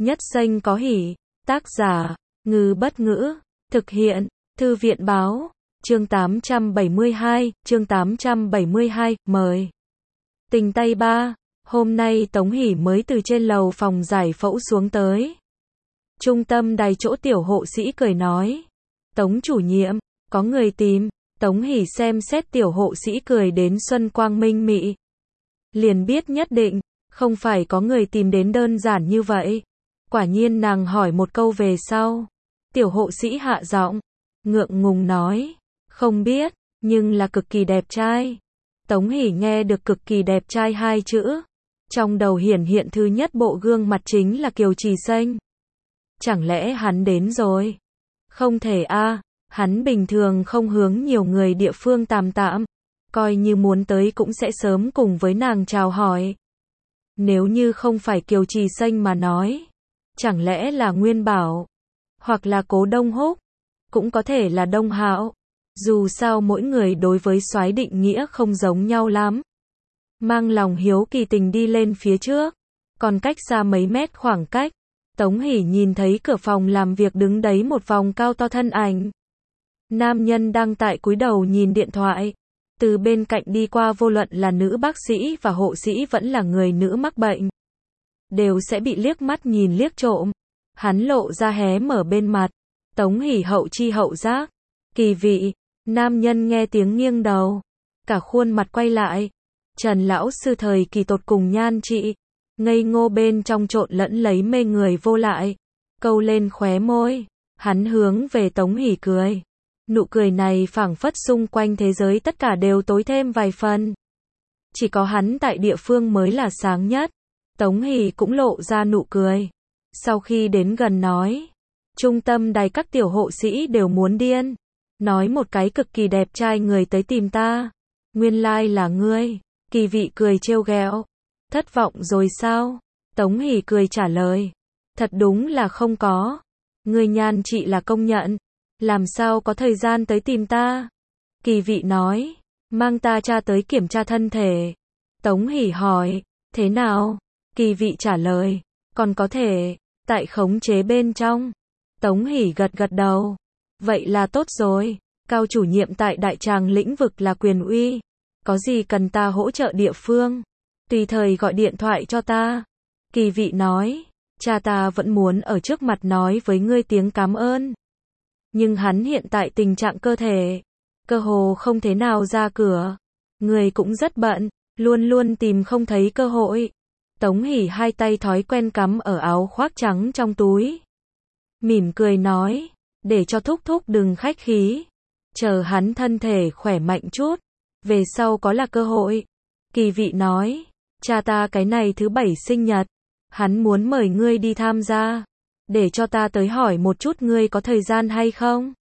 Nhất danh có hỷ. Tác giả, Ngư Bất Ngữ. Thực hiện, Thư viện Báo. Chương 872, chương 872, mời. Tình tay ba. Hôm nay Tống Hỷ mới từ trên lầu phòng giải phẫu xuống tới. Trung tâm đài chỗ tiểu hộ sĩ cười nói. Tống chủ nhiệm, có người tìm. Tống Hỷ xem xét tiểu hộ sĩ cười đến xuân quang minh mị. Liền biết nhất định, không phải có người tìm đến đơn giản như vậy. Quả nhiên nàng hỏi một câu về sau. Tiểu hộ sĩ hạ giọng, ngượng ngùng nói. Không biết, nhưng là cực kỳ đẹp trai. Tống Hỷ nghe được cực kỳ đẹp trai hai chữ. Trong đầu hiển hiện thứ nhất bộ gương mặt chính là Kiều Trì Xanh. Chẳng lẽ hắn đến rồi? Không thể a, hắn bình thường không hướng nhiều người địa phương tạm tạm. Coi như muốn tới cũng sẽ sớm cùng với nàng chào hỏi. Nếu như không phải Kiều Trì Xanh mà nói. Chẳng lẽ là Nguyên Bảo? Hoặc là Cố Đông Húc? Cũng có thể là Đông Hạo. Dù sao mỗi người đối với soái định nghĩa không giống nhau lắm. Mang lòng hiếu kỳ tình đi lên phía trước. Còn cách xa mấy mét khoảng cách. Tống Hỷ nhìn thấy cửa phòng làm việc đứng đấy một vòng cao to thân ảnh. Nam nhân đang tại cúi đầu nhìn điện thoại. Từ bên cạnh đi qua vô luận là nữ bác sĩ và hộ sĩ vẫn là người nữ mắc bệnh. Đều sẽ bị liếc mắt nhìn liếc trộm. Hắn lộ ra hé mở bên mặt. Tống Hỷ hậu chi hậu giác. Kỳ vị. Nam nhân nghe tiếng nghiêng đầu. Cả khuôn mặt quay lại. Trần lão sư thời kỳ tột cùng nhan trị. Ngây ngô bên trong trộn lẫn lấy mê người vô lại. Câu lên khóe môi. Hắn hướng về Tống Hỷ cười. Nụ cười này phảng phất xung quanh thế giới tất cả đều tối thêm vài phần. Chỉ có hắn tại địa phương mới là sáng nhất. Tống Hỷ cũng lộ ra nụ cười. Sau khi đến gần nói. Trung tâm đài các tiểu hộ sĩ đều muốn điên. Nói một cái cực kỳ đẹp trai người tới tìm ta. Nguyên lai là ngươi. Kỳ vị cười trêu ghẹo. Thất vọng rồi sao? Tống Hỷ cười trả lời. Thật đúng là không có. Ngươi nhan trị là công nhận. Làm sao có thời gian tới tìm ta? Kỳ vị nói. Mang ta cha tới kiểm tra thân thể. Tống Hỷ hỏi. Thế nào? Kỳ vị trả lời. Còn có thể. Tại khống chế bên trong. Tống Hỷ gật gật đầu. Vậy là tốt rồi. Cao chủ nhiệm tại đại tràng lĩnh vực là quyền uy. Có gì cần ta hỗ trợ địa phương? Tùy thời gọi điện thoại cho ta. Kỳ vị nói. Cha ta vẫn muốn ở trước mặt nói với ngươi tiếng cảm ơn. Nhưng hắn hiện tại tình trạng cơ thể. Cơ hồ không thế nào ra cửa. Người cũng rất bận. Luôn luôn tìm không thấy cơ hội. Tống Hỷ hai tay thói quen cắm ở áo khoác trắng trong túi. Mỉm cười nói. Để cho thúc thúc đừng khách khí. Chờ hắn thân thể khỏe mạnh chút. Về sau có là cơ hội. Kỳ vị nói. Cha ta cái này thứ 7 sinh nhật. Hắn muốn mời ngươi đi tham gia. Để cho ta tới hỏi một chút ngươi có thời gian hay không?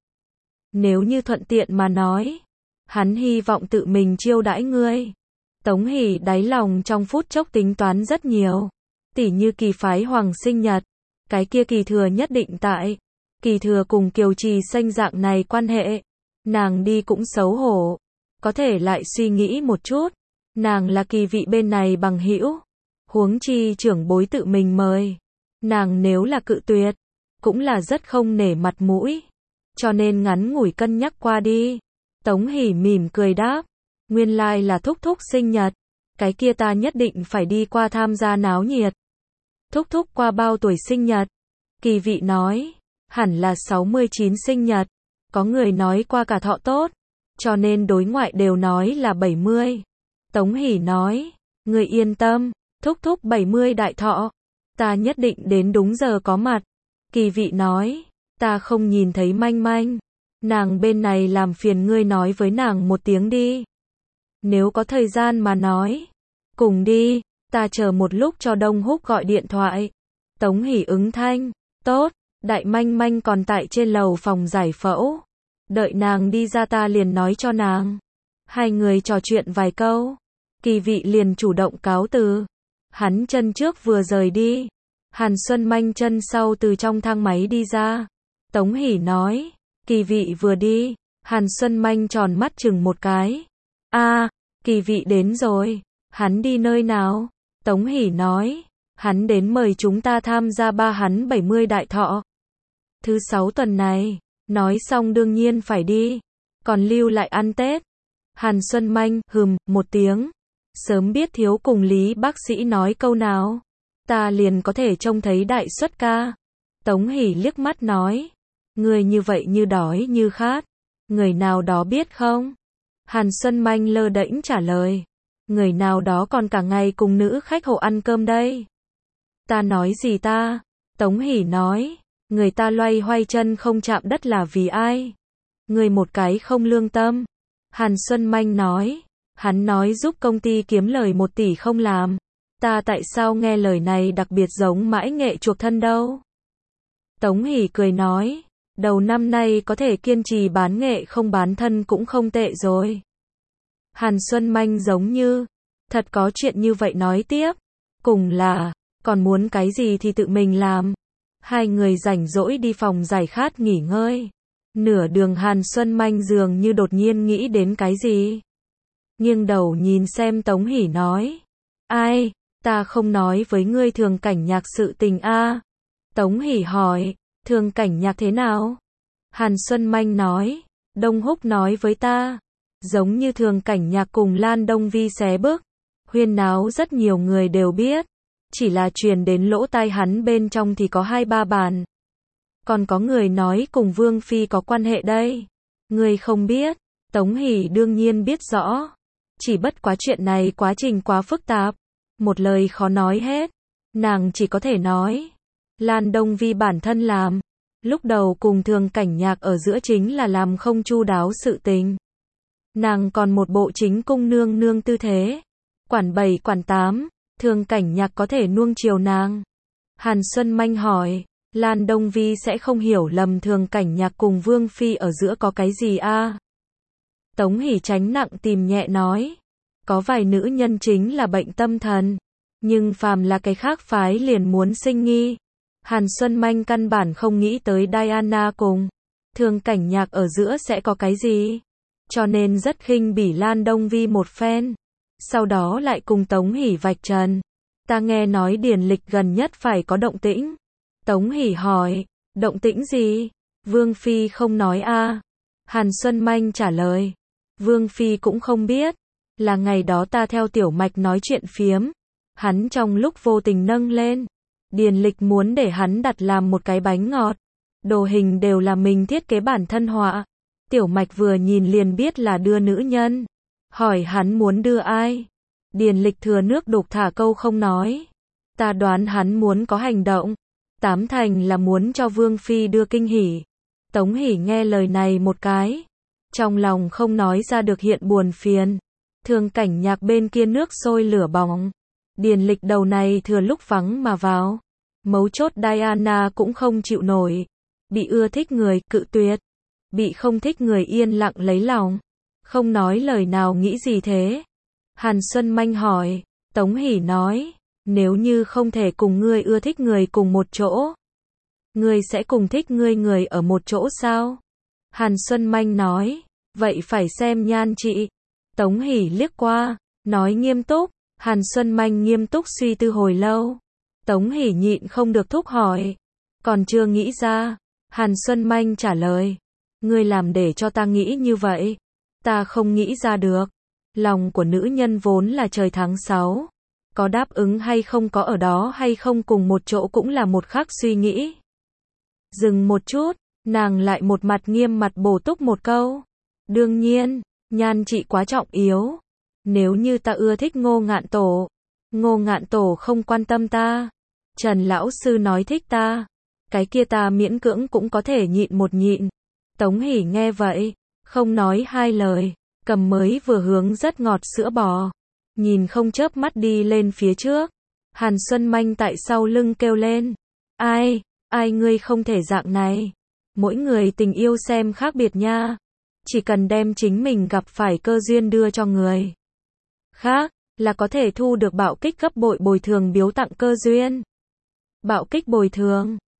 Nếu như thuận tiện mà nói. Hắn hy vọng tự mình chiêu đãi ngươi. Tống Hỷ đáy lòng trong phút chốc tính toán rất nhiều. Tỉ như Kỳ phái Hoàng sinh nhật. Cái kia Kỳ thừa nhất định tại. Kỳ thừa cùng Kiều Trì Xanh dạng này quan hệ. Nàng đi cũng xấu hổ. Có thể lại suy nghĩ một chút. Nàng là Kỳ vị bên này bằng hữu. Huống chi trưởng bối tự mình mời. Nàng nếu là cự tuyệt. Cũng là rất không nể mặt mũi. Cho nên ngắn ngủi cân nhắc qua đi. Tống Hỷ mỉm cười đáp. Nguyên lai là thúc thúc sinh nhật. Cái kia ta nhất định phải đi qua tham gia náo nhiệt. Thúc thúc qua bao tuổi sinh nhật? Kỳ vị nói. Hẳn là 69 sinh nhật. Có người nói qua cả thọ tốt. Cho nên đối ngoại đều nói là 70. Tống Hỷ nói. Người yên tâm. Thúc thúc 70 đại thọ. Ta nhất định đến đúng giờ có mặt. Kỳ vị nói. Ta không nhìn thấy manh manh. Nàng bên này làm phiền ngươi nói với nàng một tiếng đi. Nếu có thời gian mà nói. Cùng đi. Ta chờ một lúc cho Đông Húc gọi điện thoại. Tống Hỷ ứng thanh. Tốt. Đại manh manh còn tại trên lầu phòng giải phẫu. Đợi nàng đi ra ta liền nói cho nàng. Hai người trò chuyện vài câu. Kỳ vị liền chủ động cáo từ. Hắn chân trước vừa rời đi. Hàn Xuân Manh chân sau từ trong thang máy đi ra. Tống Hỷ nói. Kỳ vị vừa đi. Hàn Xuân Manh tròn mắt chừng một cái. Kỳ vị đến rồi. Hắn đi nơi nào? Tống Hỷ nói. Hắn đến mời chúng ta tham gia ba hắn 70 đại thọ. Thứ 6 tuần này, nói xong đương nhiên phải đi, còn lưu lại ăn Tết. Hàn Xuân Manh, một tiếng. Sớm biết thiếu cùng Lý bác sĩ nói câu nào, ta liền có thể trông thấy đại xuất ca. Tống Hỷ liếc mắt nói, người như vậy như đói như khát, người nào đó biết không? Hàn Xuân Manh lơ đễnh trả lời, người nào đó còn cả ngày cùng nữ khách hộ ăn cơm đây. Ta nói gì ta? Tống Hỷ nói, người ta loay hoay chân không chạm đất là vì ai? Người một cái không lương tâm. Hàn Xuân Manh nói, hắn nói giúp công ty kiếm lời 1 tỷ không làm. Ta tại sao nghe lời này đặc biệt giống mãi nghệ chuộc thân đâu? Tống Hỷ cười nói, đầu năm nay có thể kiên trì bán nghệ không bán thân cũng không tệ rồi. Hàn Xuân Manh giống như, thật có chuyện như vậy nói tiếp. Cùng là, còn muốn cái gì thì tự mình làm. Hai người rảnh rỗi đi phòng giải khát nghỉ ngơi. Nửa đường Hàn Xuân Manh dường như đột nhiên nghĩ đến cái gì. Nghiêng đầu nhìn xem Tống Hỷ nói, ai, ta không nói với ngươi Thường Cảnh Nhạc sự tình a. Tống Hỷ hỏi, Thường Cảnh Nhạc thế nào? Hàn Xuân Manh nói, Đông Húc nói với ta, giống như Thường Cảnh Nhạc cùng Lan Đông Vi xé bước, huyên náo rất nhiều người đều biết, chỉ là truyền đến lỗ tai hắn bên trong thì có 2-3 bàn. Còn có người nói cùng Vương Phi có quan hệ đây. Ngươi không biết? Tống Hỷ đương nhiên biết rõ. Chỉ bất quá chuyện này quá trình quá phức tạp, một lời khó nói hết. Nàng chỉ có thể nói, Lan Đông Vi bản thân làm, lúc đầu cùng Thường Cảnh Nhạc ở giữa chính là làm không chu đáo sự tình. Nàng còn một bộ chính cung nương nương tư thế, quản 7 quản 8, Thường Cảnh Nhạc có thể nuông chiều nàng. Hàn Xuân Manh hỏi, Lan Đông Vi sẽ không hiểu lầm Thường Cảnh Nhạc cùng Vương Phi ở giữa có cái gì a? Tống Hỷ tránh nặng tìm nhẹ nói, có vài nữ nhân chính là bệnh tâm thần, nhưng phàm là cái khác phái liền muốn sinh nghi. Hàn Xuân Manh căn bản không nghĩ tới Diana cùng Thường Cảnh Nhạc ở giữa sẽ có cái gì, cho nên rất khinh bỉ Lan Đông Vi một phen. Sau đó lại cùng Tống Hỷ vạch trần, ta nghe nói Điền Lịch gần nhất phải có động tĩnh. Tống Hỷ hỏi, động tĩnh gì? Vương Phi không nói a. Hàn Xuân Manh trả lời, Vương Phi cũng không biết, là ngày đó ta theo Tiểu Mạch nói chuyện phiếm, hắn trong lúc vô tình nâng lên, Điền Lịch muốn để hắn đặt làm một cái bánh ngọt, đồ hình đều là mình thiết kế bản thân họa. Tiểu Mạch vừa nhìn liền biết là đưa nữ nhân, hỏi hắn muốn đưa ai. Điền Lịch thừa nước đục thả câu không nói, ta đoán hắn muốn có hành động, 8 thành là muốn cho Vương Phi đưa kinh hỉ. Tống Hỷ nghe lời này một cái, trong lòng không nói ra được hiện buồn phiền. Thường Cảnh Nhạc bên kia nước sôi lửa bỏng, Điền Lịch đầu này thừa lúc vắng mà vào. Mấu chốt Diana cũng không chịu nổi, bị ưa thích người cự tuyệt, bị không thích người yên lặng lấy lòng, không nói lời nào nghĩ gì thế. Hàn Xuân Manh hỏi, Tống Hỷ nói, nếu như không thể cùng ngươi ưa thích người cùng một chỗ, ngươi sẽ cùng thích ngươi người ở một chỗ sao? Hàn Xuân Manh nói, vậy phải xem nhan trị. Tống Hỷ liếc qua, nói nghiêm túc. Hàn Xuân Manh nghiêm túc suy tư hồi lâu. Tống Hỷ nhịn không được thúc hỏi, còn chưa nghĩ ra. Hàn Xuân Manh trả lời, ngươi làm để cho ta nghĩ như vậy, ta không nghĩ ra được. Lòng của nữ nhân vốn là trời tháng 6, có đáp ứng hay không, có ở đó hay không cùng một chỗ cũng là một khác suy nghĩ. Dừng một chút, nàng lại một mặt nghiêm mặt bổ túc một câu, đương nhiên, nhan trị quá trọng yếu. Nếu như ta ưa thích Ngô Ngạn Tổ không quan tâm ta, Trần lão sư nói thích ta, cái kia ta miễn cưỡng cũng có thể nhịn một nhịn. Tống Hỷ nghe vậy, không nói hai lời, cầm mới vừa hướng rất ngọt sữa bò, nhìn không chớp mắt đi lên phía trước. Hàn Xuân Manh tại sau lưng kêu lên, ai ngươi không thể dạng này, mỗi người tình yêu xem khác biệt nha, chỉ cần đem chính mình gặp phải cơ duyên đưa cho người khác, là có thể thu được bạo kích gấp bội bồi thường biếu tặng cơ duyên. Bạo kích bồi thường